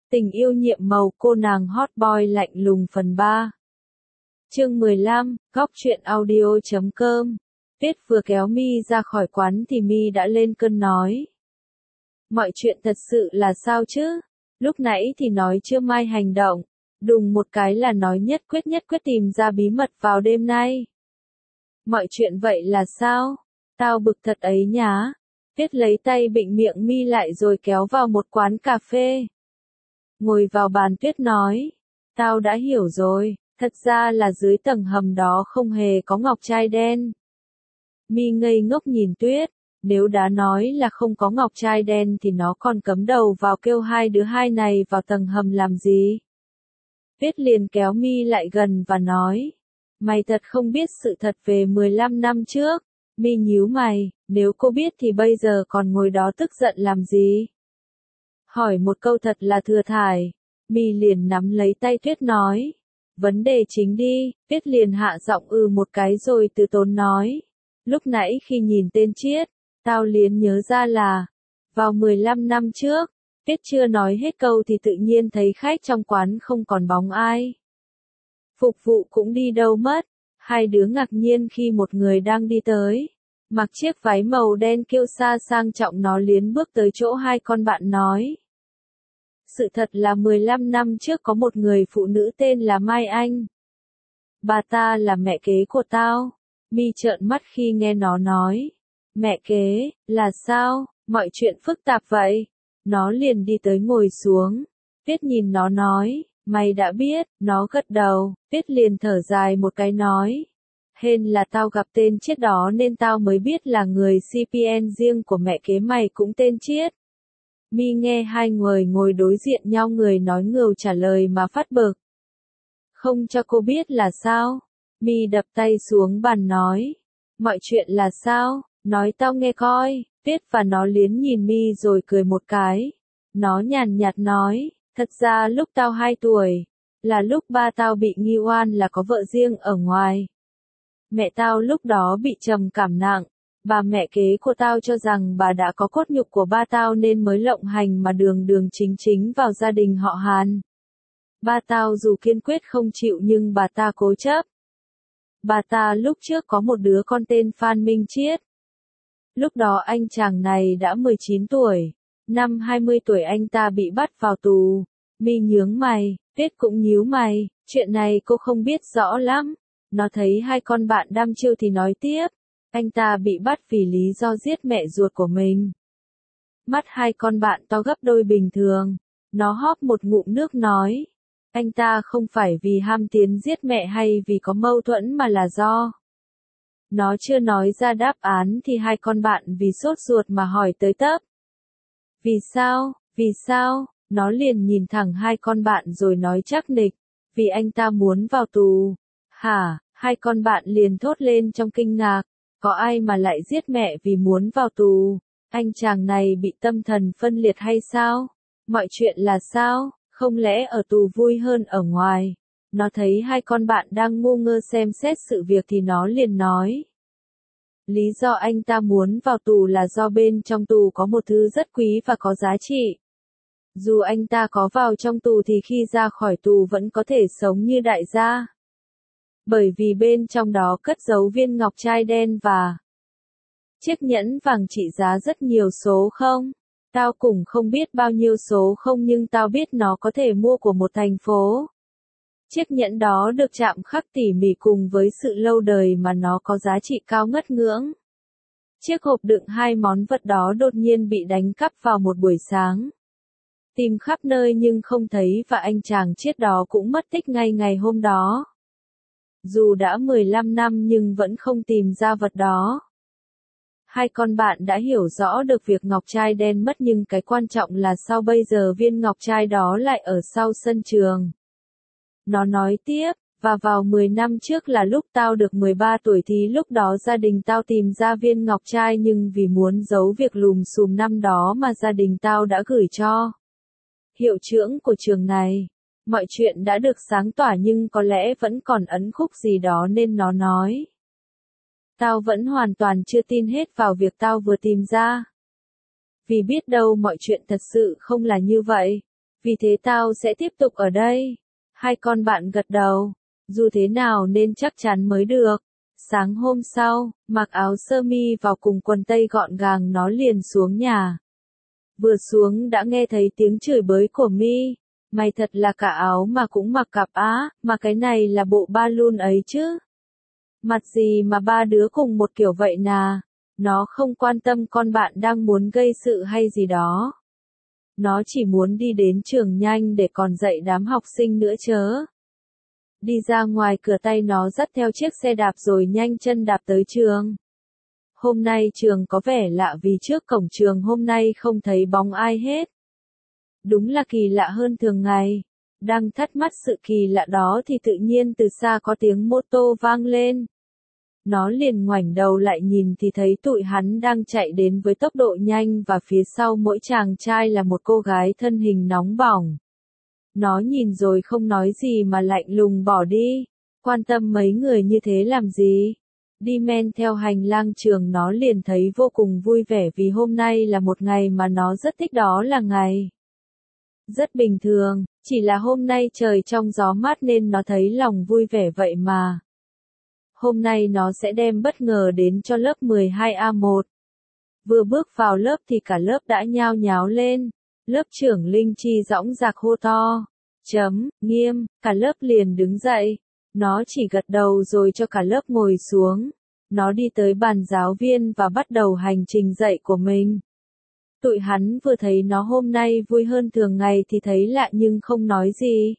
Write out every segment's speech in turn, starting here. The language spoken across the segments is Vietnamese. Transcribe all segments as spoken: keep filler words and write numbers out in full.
Tình yêu nhiệm màu cô nàng hot boy lạnh lùng phần ba. Chương mười lăm, góc truyện audio chấm com. Tuyết vừa kéo Mi ra khỏi quán thì Mi đã lên cơn nói. Mọi chuyện thật sự là sao chứ? Lúc nãy thì nói chưa mai hành động, đùng một cái là nói nhất quyết nhất quyết tìm ra bí mật vào đêm nay. Mọi chuyện vậy là sao? Tao bực thật ấy nhá. Tuyết lấy tay bịnh miệng Mi lại rồi kéo vào một quán cà phê. Ngồi vào bàn Tuyết nói, tao đã hiểu rồi, thật ra là dưới tầng hầm đó không hề có ngọc trai đen. Mi ngây ngốc nhìn Tuyết, nếu đã nói là không có ngọc trai đen thì nó còn cắm đầu vào kêu hai đứa hai này vào tầng hầm làm gì. Tuyết liền kéo Mi lại gần và nói, mày thật không biết sự thật về mười lăm năm trước. Mi nhíu mày, nếu cô biết thì bây giờ còn ngồi đó tức giận làm gì? Hỏi một câu thật là thừa thải. Mi liền nắm lấy tay Tuyết nói, vấn đề chính đi. Tuyết liền hạ giọng ừ một cái rồi từ tốn nói, lúc nãy khi nhìn tên Chiết, tao liền nhớ ra là, vào mười lăm năm trước. Tuyết chưa nói hết câu thì tự nhiên thấy khách trong quán không còn bóng ai. Phục vụ cũng đi đâu mất. Hai đứa ngạc nhiên khi một người đang đi tới, mặc chiếc váy màu đen kiêu sa sang trọng. Nó liền bước tới chỗ hai con bạn nói, sự thật là mười lăm năm trước có một người phụ nữ tên là Mai Anh. Bà ta là mẹ kế của tao. Mi trợn mắt khi nghe nó nói, mẹ kế, là sao, mọi chuyện phức tạp vậy. Nó liền đi tới ngồi xuống. Tuyết nhìn nó nói, mày đã biết. Nó gật đầu. Tuyết liền thở dài một cái nói, hên là tao gặp tên Chiết đó nên tao mới biết là người xê pê en riêng của mẹ kế mày cũng tên Chiết. Mi nghe hai người ngồi đối diện nhau người nói ngược trả lời mà phát bực. Không cho cô biết là sao? Mi đập tay xuống bàn nói, mọi chuyện là sao? Nói tao nghe coi. Tuyết và nó liến nhìn Mi rồi cười một cái. Nó nhàn nhạt nói, thật ra lúc tao hai tuổi, là lúc ba tao bị nghi oan là có vợ riêng ở ngoài. Mẹ tao lúc đó bị trầm cảm nặng. Bà mẹ kế của tao cho rằng bà đã có cốt nhục của ba tao nên mới lộng hành mà đường đường chính chính vào gia đình họ Hàn. Ba tao dù kiên quyết không chịu nhưng bà ta cố chấp. Bà ta lúc trước có một đứa con tên Phan Minh Chiết. Lúc đó anh chàng này đã mười chín tuổi. Năm hai mươi tuổi anh ta bị bắt vào tù. Mi nhướng mày, Tuyết cũng nhíu mày, chuyện này cô không biết rõ lắm. Nó thấy hai con bạn đăm chiêu thì nói tiếp, anh ta bị bắt vì lý do giết mẹ ruột của mình. Mắt hai con bạn to gấp đôi bình thường. Nó hóp một ngụm nước nói, anh ta không phải vì ham tiền giết mẹ hay vì có mâu thuẫn mà là do. Nó chưa nói ra đáp án thì hai con bạn vì sốt ruột mà hỏi tới tấp. Vì sao, vì sao? Nó liền nhìn thẳng hai con bạn rồi nói chắc nịch, vì anh ta muốn vào tù. Hả? Hai con bạn liền thốt lên trong kinh ngạc, có ai mà lại giết mẹ vì muốn vào tù? Anh chàng này bị tâm thần phân liệt hay sao? Mọi chuyện là sao? Không lẽ ở tù vui hơn ở ngoài? Nó thấy hai con bạn đang ngu ngơ xem xét sự việc thì nó liền nói. Lý do anh ta muốn vào tù là do bên trong tù có một thứ rất quý và có giá trị. Dù anh ta có vào trong tù thì khi ra khỏi tù vẫn có thể sống như đại gia. Bởi vì bên trong đó cất giấu viên ngọc trai đen và chiếc nhẫn vàng trị giá rất nhiều số không. Tao cũng không biết bao nhiêu số không nhưng tao biết nó có thể mua của một thành phố. Chiếc nhẫn đó được chạm khắc tỉ mỉ cùng với sự lâu đời mà nó có giá trị cao ngất ngưỡng. Chiếc hộp đựng hai món vật đó đột nhiên bị đánh cắp vào một buổi sáng. Tìm khắp nơi nhưng không thấy và anh chàng Chiết đó cũng mất tích ngay ngày hôm đó. Dù đã mười lăm năm nhưng vẫn không tìm ra vật đó. Hai con bạn đã hiểu rõ được việc ngọc trai đen mất nhưng cái quan trọng là sao bây giờ viên ngọc trai đó lại ở sau sân trường. Nó nói tiếp, và vào mười năm trước là lúc tao được mười ba tuổi thì lúc đó gia đình tao tìm ra viên ngọc trai nhưng vì muốn giấu việc lùm xùm năm đó mà gia đình tao đã gửi cho hiệu trưởng của trường này. Mọi chuyện đã được sáng tỏ nhưng có lẽ vẫn còn ẩn khúc gì đó nên nó nói. Tao vẫn hoàn toàn chưa tin hết vào việc tao vừa tìm ra. Vì biết đâu mọi chuyện thật sự không là như vậy. Vì thế tao sẽ tiếp tục ở đây. Hai con bạn gật đầu. Dù thế nào nên chắc chắn mới được. Sáng hôm sau, mặc áo sơ mi vào cùng quần tây gọn gàng nó liền xuống nhà. Vừa xuống đã nghe thấy tiếng chửi bới của Mi. Mày thật là cả áo mà cũng mặc cặp á, mà cái này là bộ ba lun ấy chứ. Mặt gì mà ba đứa cùng một kiểu vậy nà. Nó không quan tâm con bạn đang muốn gây sự hay gì đó. Nó chỉ muốn đi đến trường nhanh để còn dạy đám học sinh nữa chớ. Đi ra ngoài cửa tay nó dắt theo chiếc xe đạp rồi nhanh chân đạp tới trường. Hôm nay trường có vẻ lạ vì trước cổng trường hôm nay không thấy bóng ai hết. Đúng là kỳ lạ hơn thường ngày. Đang thắc mắc sự kỳ lạ đó thì tự nhiên từ xa có tiếng mô tô vang lên. Nó liền ngoảnh đầu lại nhìn thì thấy tụi hắn đang chạy đến với tốc độ nhanh và phía sau mỗi chàng trai là một cô gái thân hình nóng bỏng. Nó nhìn rồi không nói gì mà lạnh lùng bỏ đi. Quan tâm mấy người như thế làm gì? Đi men theo hành lang trường nó liền thấy vô cùng vui vẻ vì hôm nay là một ngày mà nó rất thích, đó là ngày rất bình thường, chỉ là hôm nay trời trong gió mát nên nó thấy lòng vui vẻ vậy mà. Hôm nay nó sẽ đem bất ngờ đến cho lớp mười hai A một. Vừa bước vào lớp thì cả lớp đã nhao nháo lên. Lớp trưởng Linh Chi dõng dạc hô to. Chấm, nghiêm, cả lớp liền đứng dậy. Nó chỉ gật đầu rồi cho cả lớp ngồi xuống. Nó đi tới bàn giáo viên và bắt đầu hành trình dạy của mình. Tụi hắn vừa thấy nó hôm nay vui hơn thường ngày thì thấy lạ nhưng không nói gì.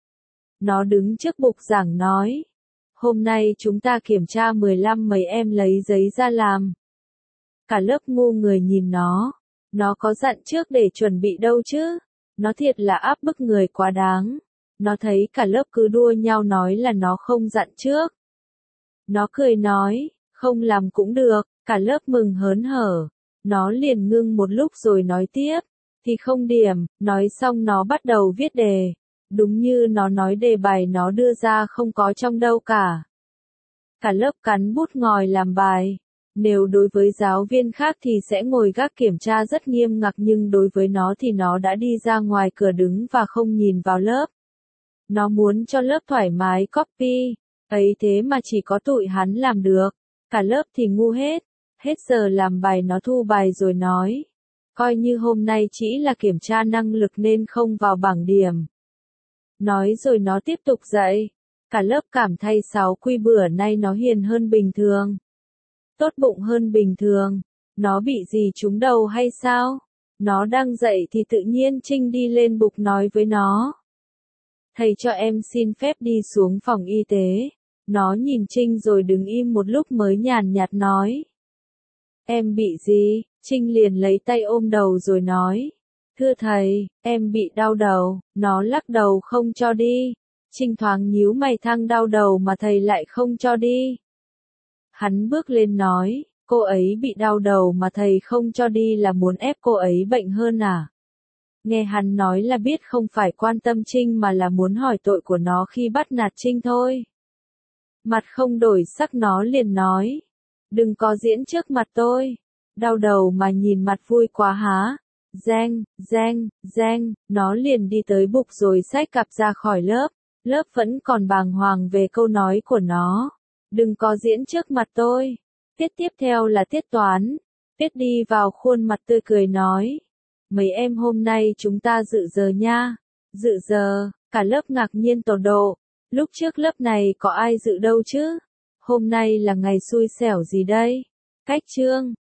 Nó đứng trước bục giảng nói. Hôm nay chúng ta kiểm tra mười lăm mấy em lấy giấy ra làm. Cả lớp ngu người nhìn nó. Nó có dặn trước để chuẩn bị đâu chứ. Nó thiệt là áp bức người quá đáng. Nó thấy cả lớp cứ đua nhau nói là nó không dặn trước. Nó cười nói, không làm cũng được, cả lớp mừng hớn hở. Nó liền ngưng một lúc rồi nói tiếp, thì không điểm, nói xong nó bắt đầu viết đề. Đúng như nó nói đề bài nó đưa ra không có trong đâu cả. Cả lớp cắn bút ngòi làm bài. Nếu đối với giáo viên khác thì sẽ ngồi gác kiểm tra rất nghiêm ngặt nhưng đối với nó thì nó đã đi ra ngoài cửa đứng và không nhìn vào lớp. Nó muốn cho lớp thoải mái copy, ấy thế mà chỉ có tụi hắn làm được. Cả lớp thì ngu hết. Hết giờ làm bài nó thu bài rồi nói. Coi như hôm nay chỉ là kiểm tra năng lực nên không vào bảng điểm. Nói rồi nó tiếp tục dạy. Cả lớp cảm thấy sáu quy bữa nay nó hiền hơn bình thường. Tốt bụng hơn bình thường. Nó bị gì trúng đầu hay sao? Nó đang dạy thì tự nhiên Trinh đi lên bục nói với nó. Thầy cho em xin phép đi xuống phòng y tế. Nó nhìn Trinh rồi đứng im một lúc mới nhàn nhạt nói. Em bị gì? Trinh liền lấy tay ôm đầu rồi nói. Thưa thầy, em bị đau đầu. Nó lắc đầu không cho đi. Trinh thoáng nhíu mày thăng đau đầu mà thầy lại không cho đi. Hắn bước lên nói, cô ấy bị đau đầu mà thầy không cho đi là muốn ép cô ấy bệnh hơn à? Nghe hắn nói là biết không phải quan tâm Trinh mà là muốn hỏi tội của nó khi bắt nạt Trinh thôi. Mặt không đổi sắc nó liền nói. Đừng có diễn trước mặt tôi. Đau đầu mà nhìn mặt vui quá há. Giang, giang, giang, nó liền đi tới bục rồi xách cặp ra khỏi lớp. Lớp vẫn còn bàng hoàng về câu nói của nó. Đừng có diễn trước mặt tôi. Tiết tiếp theo là tiết toán. Tiết đi vào khuôn mặt tươi cười nói. Mấy em hôm nay chúng ta dự giờ nha. Dự giờ, cả lớp ngạc nhiên tột độ. Lúc trước lớp này có ai dự đâu chứ? Hôm nay là ngày xui xẻo gì đây? Cách chương.